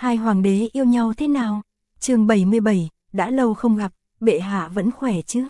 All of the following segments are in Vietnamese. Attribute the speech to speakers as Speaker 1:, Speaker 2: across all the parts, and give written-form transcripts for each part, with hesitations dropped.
Speaker 1: Hai hoàng đế yêu nhau thế nào? Chương 77, đã lâu không gặp, bệ hạ vẫn khỏe chứ?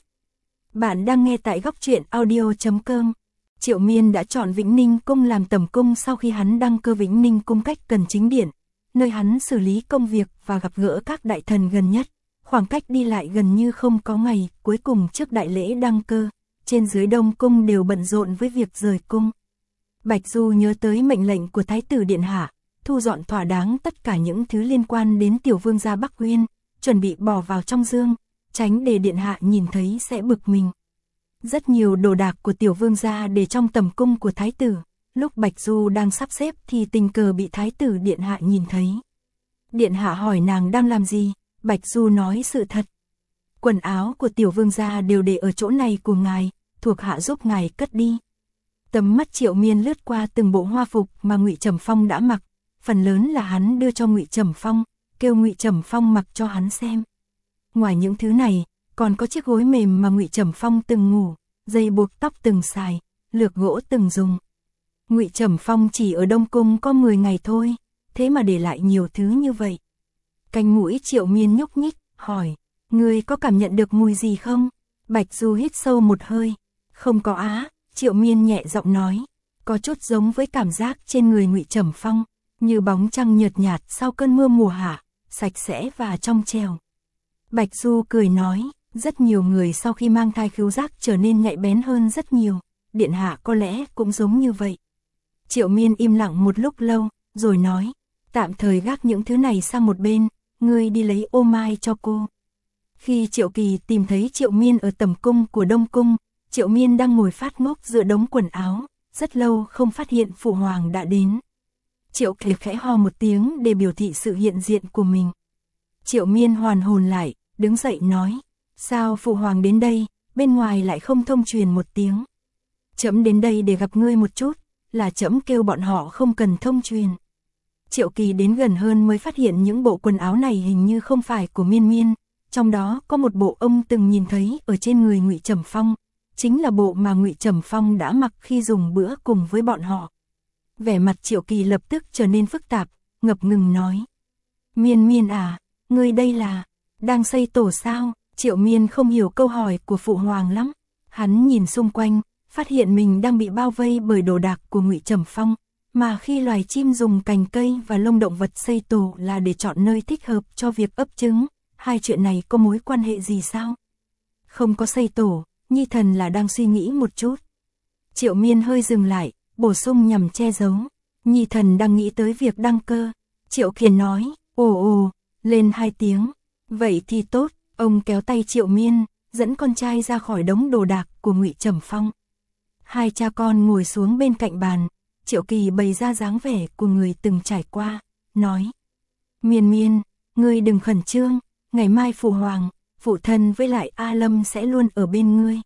Speaker 1: Bạn đang nghe tại góc truyện audio.com. Triệu Miên đã chọn Vĩnh Ninh Cung làm tẩm cung sau khi hắn đăng cơ Vĩnh Ninh Cung cách gần chính điện, nơi hắn xử lý công việc và gặp gỡ các đại thần gần nhất. Khoảng cách đi lại gần như không có ngày, cuối cùng trước đại lễ đăng cơ, trên dưới Đông Cung đều bận rộn với việc rời cung. Bạch Du nhớ tới mệnh lệnh của Thái tử Điện Hạ, thu dọn thỏa đáng tất cả những thứ liên quan đến tiểu vương gia Bắc Uyên, chuẩn bị bỏ vào trong dương, tránh để Điện Hạ nhìn thấy sẽ bực mình. Rất nhiều đồ đạc của tiểu vương gia để trong tầm cung của Thái tử, lúc Bạch Du đang sắp xếp thì tình cờ bị Thái tử Điện Hạ nhìn thấy. Điện Hạ hỏi nàng đang làm gì, Bạch Du nói sự thật. Quần áo của tiểu vương gia đều để ở chỗ này của ngài, thuộc hạ giúp ngài cất đi. Tầm mắt Triệu Miên lướt qua từng bộ hoa phục mà Ngụy Trầm Phong đã mặc, phần lớn là hắn đưa cho Ngụy Trầm Phong, kêu Ngụy Trầm Phong mặc cho hắn xem. Ngoài những thứ này, còn có chiếc gối mềm mà Ngụy Trầm Phong từng ngủ, dây buộc tóc từng xài, lược gỗ từng dùng. Ngụy Trầm Phong chỉ ở Đông Cung có 10 ngày thôi, thế mà để lại nhiều thứ như vậy. Cánh mũi Triệu Miên nhúc nhích, hỏi, ngươi có cảm nhận được mùi gì không? Bạch Du hít sâu một hơi, không có á. Triệu Miên nhẹ giọng nói, có chút giống với cảm giác trên người Ngụy Trầm Phong, như bóng trăng nhợt nhạt sau cơn mưa mùa hạ, sạch sẽ và trong trẻo. Bạch Du cười nói, rất nhiều người sau khi mang thai khứu giác trở nên nhạy bén hơn rất nhiều, Điện Hạ có lẽ cũng giống như vậy. Triệu Miên im lặng một lúc lâu, rồi nói, tạm thời gác những thứ này sang một bên, ngươi đi lấy ô mai cho cô. Khi Triệu Kỳ tìm thấy Triệu Miên ở tầm cung của Đông Cung, Triệu Miên đang ngồi phát ngốc giữa đống quần áo, rất lâu không phát hiện Phụ Hoàng đã đến. Triệu Kỳ khẽ ho một tiếng để biểu thị sự hiện diện của mình. Triệu Miên hoàn hồn lại, đứng dậy nói, sao Phụ Hoàng đến đây, bên ngoài lại không thông truyền một tiếng. Trẫm đến đây để gặp ngươi một chút, là trẫm kêu bọn họ không cần thông truyền. Triệu Kỳ đến gần hơn mới phát hiện những bộ quần áo này hình như không phải của Miên Miên, trong đó có một bộ ông từng nhìn thấy ở trên người Ngụy Trầm Phong. Chính là bộ mà Ngụy Trầm Phong đã mặc khi dùng bữa cùng với bọn họ. Vẻ mặt Triệu Kỳ lập tức trở nên phức tạp, ngập ngừng nói. Miên Miên à, ngươi đây là, đang xây tổ sao? Triệu Miên không hiểu câu hỏi của Phụ Hoàng lắm. Hắn nhìn xung quanh, phát hiện mình đang bị bao vây bởi đồ đạc của Ngụy Trầm Phong, mà khi loài chim dùng cành cây và lông động vật xây tổ là để chọn nơi thích hợp cho việc ấp trứng. Hai chuyện này có mối quan hệ gì sao? Không có xây tổ. Nhi thần là đang suy nghĩ một chút. Triệu Miên hơi dừng lại, bổ sung nhằm che giấu. Nhi thần đang nghĩ tới việc đăng cơ. Triệu Kiền nói, ồ, lên 2 tiếng. Vậy thì tốt, ông kéo tay Triệu Miên, dẫn con trai ra khỏi đống đồ đạc của Ngụy Trầm Phong. Hai cha con ngồi xuống bên cạnh bàn, Triệu Kỳ bày ra dáng vẻ của người từng trải qua, nói. Miên Miên, ngươi đừng khẩn trương, ngày mai Phụ Hoàng, Phụ thân với lại A Lâm sẽ luôn ở bên ngươi.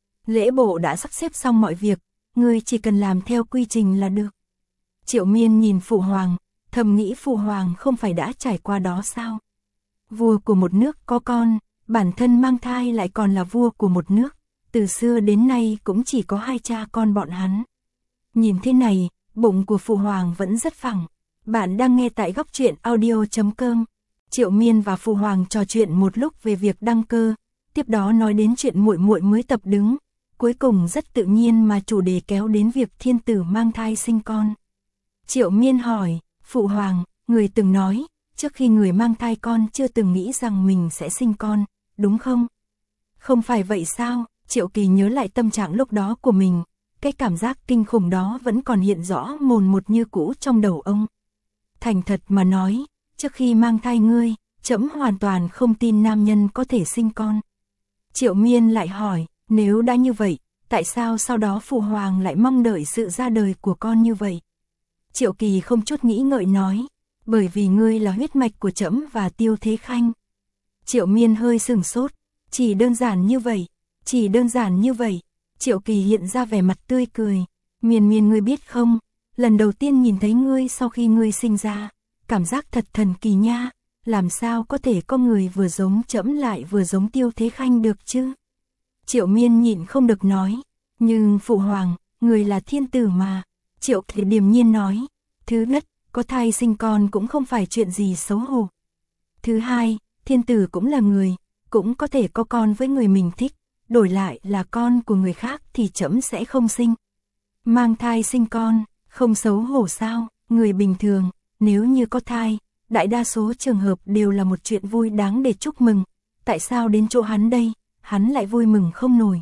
Speaker 1: Lễ bộ đã sắp xếp xong mọi việc, ngươi chỉ cần làm theo quy trình là được. Triệu Miên nhìn Phụ Hoàng, thầm nghĩ Phụ Hoàng không phải đã trải qua đó sao? Vua của một nước có con, bản thân mang thai lại còn là vua của một nước, từ xưa đến nay cũng chỉ có 2 cha con bọn hắn. Nhìn thế này, bụng của Phụ Hoàng vẫn rất phẳng. Bạn đang nghe tại góc truyện audio.com. Triệu Miên và Phụ Hoàng trò chuyện một lúc về việc đăng cơ, tiếp đó nói đến chuyện muội muội mới tập đứng, cuối cùng rất tự nhiên mà chủ đề kéo đến việc thiên tử mang thai sinh con. Triệu Miên hỏi, Phụ Hoàng, người từng nói, trước khi người mang thai con chưa từng nghĩ rằng mình sẽ sinh con, đúng không? Không phải vậy sao? Triệu Kỳ nhớ lại tâm trạng lúc đó của mình, cái cảm giác kinh khủng đó vẫn còn hiện rõ mồn một như cũ trong đầu ông. Thành thật mà nói, trước khi mang thai ngươi, trẫm hoàn toàn không tin nam nhân có thể sinh con. Triệu Miên lại hỏi, nếu đã như vậy, tại sao sau đó Phụ Hoàng lại mong đợi sự ra đời của con như vậy? Triệu Kỳ không chút nghĩ ngợi nói, bởi vì ngươi là huyết mạch của trẫm và Tiêu Thế Khanh. Triệu Miên hơi sừng sốt, chỉ đơn giản như vậy, chỉ đơn giản như vậy. Triệu Kỳ hiện ra vẻ mặt tươi cười, Miên Miên ngươi biết không, lần đầu tiên nhìn thấy ngươi sau khi ngươi sinh ra, cảm giác thật thần kỳ nha, làm sao có thể có người vừa giống trẫm lại vừa giống Tiêu Thế Khanh được chứ? Triệu Miên nhịn không được nói, nhưng Phụ Hoàng, người là thiên tử mà. Triệu Kỳ điềm nhiên nói, thứ nhất, có thai sinh con cũng không phải chuyện gì xấu hổ. Thứ hai, thiên tử cũng là người, cũng có thể có con với người mình thích, đổi lại là con của người khác thì trẫm sẽ không sinh. Mang thai sinh con, không xấu hổ sao? Người bình thường, nếu như có thai, đại đa số trường hợp đều là một chuyện vui đáng để chúc mừng. Tại sao đến chỗ hắn đây, hắn lại vui mừng không nổi?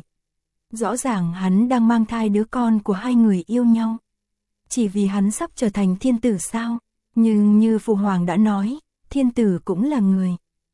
Speaker 1: Rõ ràng hắn đang mang thai đứa con của hai người yêu nhau. Chỉ vì hắn sắp trở thành thiên tử sao? Nhưng như Phụ Hoàng đã nói, thiên tử cũng là người.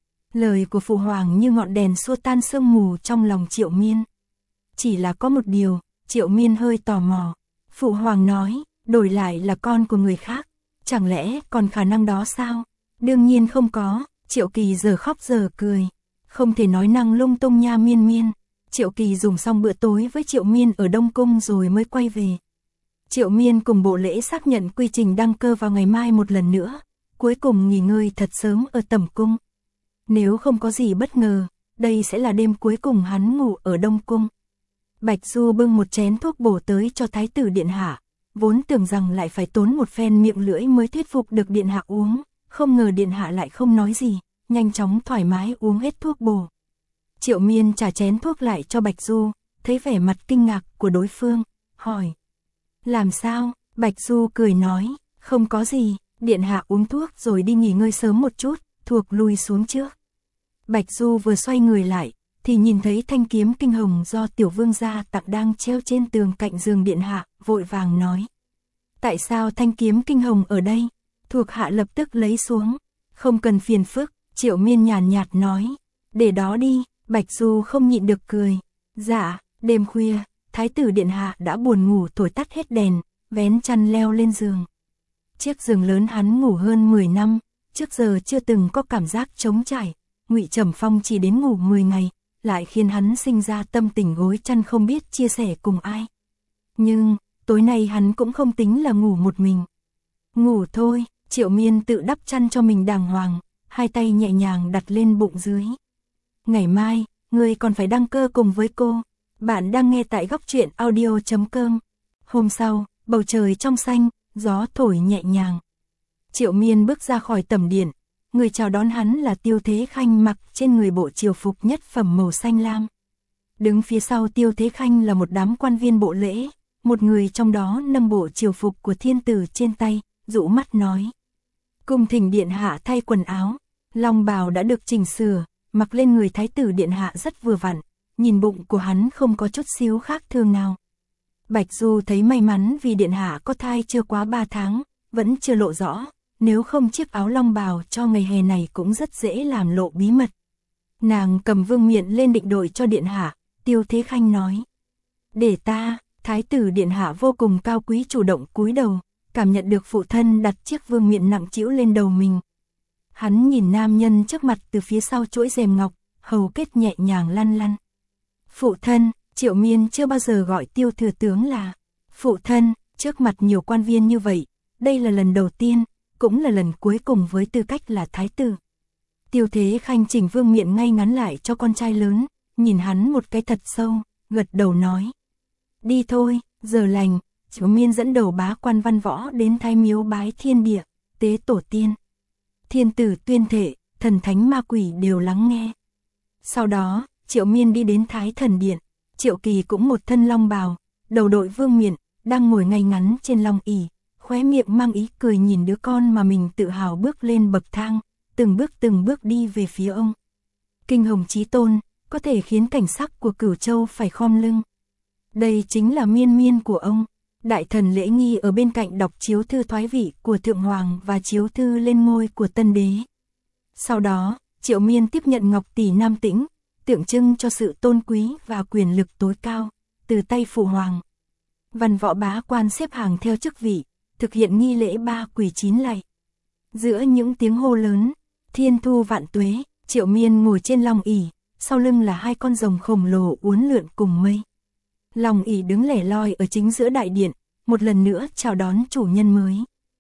Speaker 1: Lời của Phụ Hoàng như ngọn đèn xua tan sương mù trong lòng Triệu Miên. Chỉ là có một điều, Triệu Miên hơi tò mò. Phụ Hoàng nói, đổi lại là con của người khác, chẳng lẽ còn khả năng đó sao? Đương nhiên không có, Triệu Kỳ giờ khóc giờ cười. Không thể nói năng lung tung nha Miên Miên. Triệu Kỳ dùng xong bữa tối với Triệu Miên ở Đông Cung rồi mới quay về. Triệu Miên cùng bộ lễ xác nhận quy trình đăng cơ vào ngày mai một lần nữa, cuối cùng nghỉ ngơi thật sớm ở Tẩm Cung. Nếu không có gì bất ngờ, đây sẽ là đêm cuối cùng hắn ngủ ở Đông Cung. Bạch Du bưng một chén thuốc bổ tới cho Thái tử Điện Hạ, vốn tưởng rằng lại phải tốn một phen miệng lưỡi mới thuyết phục được Điện Hạ uống, không ngờ Điện Hạ lại không nói gì, nhanh chóng thoải mái uống hết thuốc bổ. Triệu Miên trả chén thuốc lại cho Bạch Du, thấy vẻ mặt kinh ngạc của đối phương, hỏi. Làm sao? Bạch Du cười nói, không có gì, Điện Hạ uống thuốc rồi đi nghỉ ngơi sớm một chút, thuộc lui xuống trước. Bạch Du vừa xoay người lại, thì nhìn thấy thanh kiếm kinh hồng do Tiểu Vương gia tặng đang treo trên tường cạnh giường Điện Hạ, vội vàng nói. Tại sao thanh kiếm kinh hồng ở đây? Thuộc hạ lập tức lấy xuống. Không cần phiền phức, Triệu Miên nhàn nhạt nói. Để đó đi, Bạch Du không nhịn được cười. Dạ, đêm khuya, Thái tử Điện Hạ đã buồn ngủ thổi tắt hết đèn, vén chăn leo lên giường. Chiếc giường lớn hắn ngủ hơn 10 năm, trước giờ chưa từng có cảm giác trống trải. Ngụy Trầm Phong chỉ đến ngủ 10 ngày, lại khiến hắn sinh ra tâm tình gối chăn không biết chia sẻ cùng ai. Nhưng, tối nay hắn cũng không tính là ngủ một mình. Ngủ thôi, Triệu Miên tự đắp chăn cho mình đàng hoàng, hai tay nhẹ nhàng đặt lên bụng dưới. Ngày mai, ngươi còn phải đăng cơ cùng với cô. Bạn đang nghe tại Góc Truyện Audio.com. Hôm sau, bầu trời trong xanh, gió thổi nhẹ nhàng. Triệu Miên bước ra khỏi tẩm điện, người chào đón hắn là Tiêu Thế Khanh mặc trên người bộ triều phục nhất phẩm màu xanh lam. Đứng phía sau Tiêu Thế Khanh là một đám quan viên bộ lễ, một người trong đó nâng bộ triều phục của thiên tử trên tay, dụ mắt nói. Cung thỉnh Điện Hạ thay quần áo, long bào đã được chỉnh sửa, mặc lên người Thái tử Điện Hạ rất vừa vặn, nhìn bụng của hắn không có chút xíu khác thường nào. Bạch Du thấy may mắn vì Điện Hạ có thai chưa quá 3 tháng, vẫn chưa lộ rõ, nếu không chiếc áo long bào cho ngày hè này cũng rất dễ làm lộ bí mật. Nàng cầm vương miện lên định đội cho Điện Hạ, Tiêu Thế Khanh nói. Để ta, Thái tử Điện Hạ vô cùng cao quý chủ động cúi đầu, cảm nhận được phụ thân đặt chiếc vương miện nặng trĩu lên đầu mình. Hắn nhìn nam nhân trước mặt từ phía sau chuỗi rèm ngọc, hầu kết nhẹ nhàng lăn lăn. Phụ thân, Triệu Miên chưa bao giờ gọi Tiêu thừa tướng là phụ thân, trước mặt nhiều quan viên như vậy, đây là lần đầu tiên, cũng là lần cuối cùng với tư cách là thái tử. Tiêu Thế Khanh chỉnh vương miện ngay ngắn lại cho con trai lớn, nhìn hắn một cái thật sâu, gật đầu nói. Đi thôi, giờ lành, Triệu Miên dẫn đầu bá quan văn võ đến Thái Miếu bái thiên địa, tế tổ tiên. Thiên tử tuyên thệ, thần thánh ma quỷ đều lắng nghe. Sau đó, Triệu Miên đi đến Thái Thần Điện, Triệu Kỳ cũng một thân long bào, đầu đội vương miện, đang ngồi ngay ngắn trên long ỷ, khóe miệng mang ý cười nhìn đứa con mà mình tự hào bước lên bậc thang, từng bước đi về phía ông. Kinh hồng chí tôn, có thể khiến cảnh sắc của Cửu Châu phải khom lưng. Đây chính là Miên Miên của ông. Đại thần lễ nghi ở bên cạnh đọc chiếu thư thoái vị của Thượng Hoàng và chiếu thư lên ngôi của Tân Đế. Sau đó, Triệu Miên tiếp nhận ngọc tỷ nam tĩnh, tượng trưng cho sự tôn quý và quyền lực tối cao, từ tay Phụ Hoàng. Văn võ bá quan xếp hàng theo chức vị, thực hiện nghi lễ 3 quỳ 9 lạy. Giữa những tiếng hô lớn, thiên thu vạn tuế, Triệu Miên ngồi trên long ỷ, sau lưng là 2 con rồng khổng lồ uốn lượn cùng mây. Long ỷ đứng lẻ loi ở chính giữa đại điện, một lần nữa chào đón chủ nhân mới.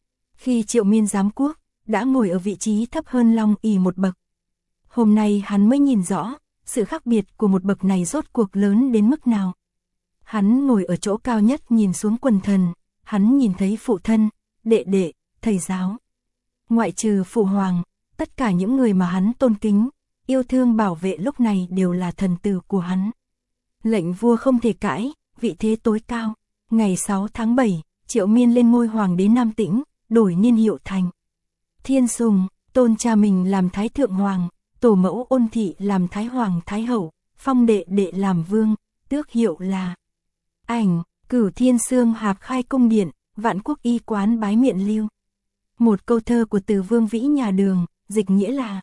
Speaker 1: Khi Triệu Miên giám quốc, đã ngồi ở vị trí thấp hơn long ỷ một bậc. Hôm nay hắn mới nhìn rõ, sự khác biệt của một bậc này rốt cuộc lớn đến mức nào. Hắn ngồi ở chỗ cao nhất nhìn xuống quần thần, hắn nhìn thấy phụ thân, đệ đệ, thầy giáo. Ngoại trừ phụ hoàng, tất cả những người mà hắn tôn kính, yêu thương bảo vệ lúc này đều là thần tử của hắn. Lệnh vua không thể cãi, vị thế tối cao. Ngày 6 tháng 7, Triệu Miên lên ngôi hoàng đế Nam Tĩnh, đổi niên hiệu thành Thiên Sùng, tôn cha mình làm Thái Thượng Hoàng, tổ mẫu Ôn Thị làm Thái Hoàng Thái Hậu, phong đệ đệ làm vương, tước hiệu là Ảnh, Cửu Thiên Sương Hạp khai cung điện, Vạn Quốc y quán bái miện lưu. Một câu thơ của Từ Vương Vĩ nhà Đường, dịch nghĩa là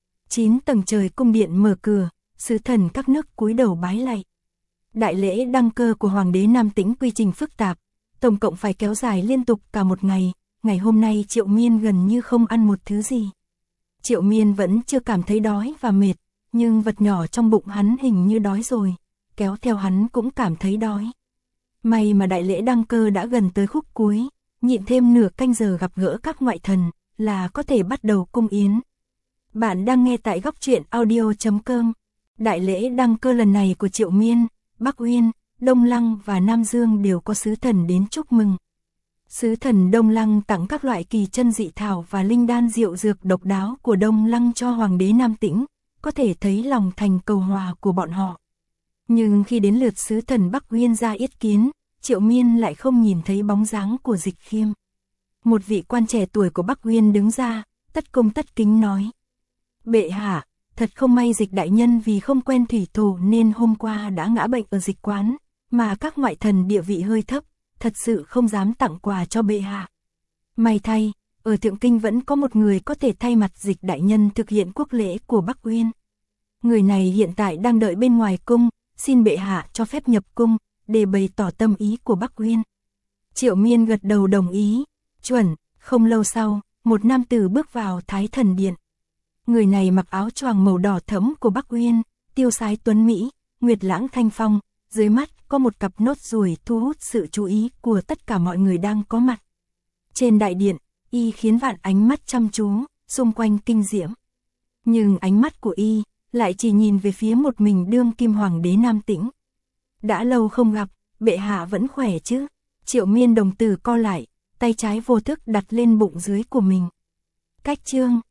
Speaker 1: 9 tầng trời cung điện mở cửa, sứ thần các nước cúi đầu bái lạy. Đại lễ đăng cơ của Hoàng đế Nam Tĩnh quy trình phức tạp, tổng cộng phải kéo dài liên tục cả một ngày. Ngày hôm nay Triệu Miên gần như không ăn một thứ gì. Triệu Miên vẫn chưa cảm thấy đói và mệt, nhưng vật nhỏ trong bụng hắn hình như đói rồi, kéo theo hắn cũng cảm thấy đói. May mà đại lễ đăng cơ đã gần tới khúc cuối, nhịn thêm nửa canh giờ gặp gỡ các ngoại thần là có thể bắt đầu cung yến. Bạn đang nghe tại góc truyện audio.com. Đại lễ đăng cơ lần này của Triệu Miên, Bắc Uyên, Đông Lăng và Nam Dương đều có sứ thần đến chúc mừng. Sứ thần Đông Lăng tặng các loại kỳ chân dị thảo và linh đan diệu dược độc đáo của Đông Lăng cho Hoàng đế Nam Tĩnh, có thể thấy lòng thành cầu hòa của bọn họ. Nhưng khi đến lượt sứ thần Bắc Uyên ra yết kiến, Triệu Miên lại không nhìn thấy bóng dáng của Dịch Khiêm. Một vị quan trẻ tuổi của Bắc Uyên đứng ra, tất cung tất kính nói: Bệ hạ, thật không may Dịch đại nhân vì không quen thủy thủ nên hôm qua đã ngã bệnh ở dịch quán, mà các ngoại thần địa vị hơi thấp, thật sự không dám tặng quà cho bệ hạ. May thay, ở Thượng Kinh vẫn có một người có thể thay mặt Dịch đại nhân thực hiện quốc lễ của Bắc Uyên. Người này hiện tại đang đợi bên ngoài cung, xin bệ hạ cho phép nhập cung, để bày tỏ tâm ý của Bắc Uyên. Triệu Miên gật đầu đồng ý, chuẩn. Không lâu sau, một nam tử bước vào Thái Thần Điện. Người này mặc áo choàng màu đỏ thẫm của Bắc Uyên, tiêu sái tuấn mỹ, nguyệt lãng thanh phong, dưới mắt có một cặp nốt ruồi thu hút sự chú ý của tất cả mọi người đang có mặt. Trên đại điện, y khiến vạn ánh mắt chăm chú, xung quanh kinh diễm. Nhưng ánh mắt của y lại chỉ nhìn về phía một mình đương kim hoàng đế Nam Tĩnh. Đã lâu không gặp, bệ hạ vẫn khỏe chứ? Triệu Miên đồng tử co lại, tay trái vô thức đặt lên bụng dưới của mình. Cách chương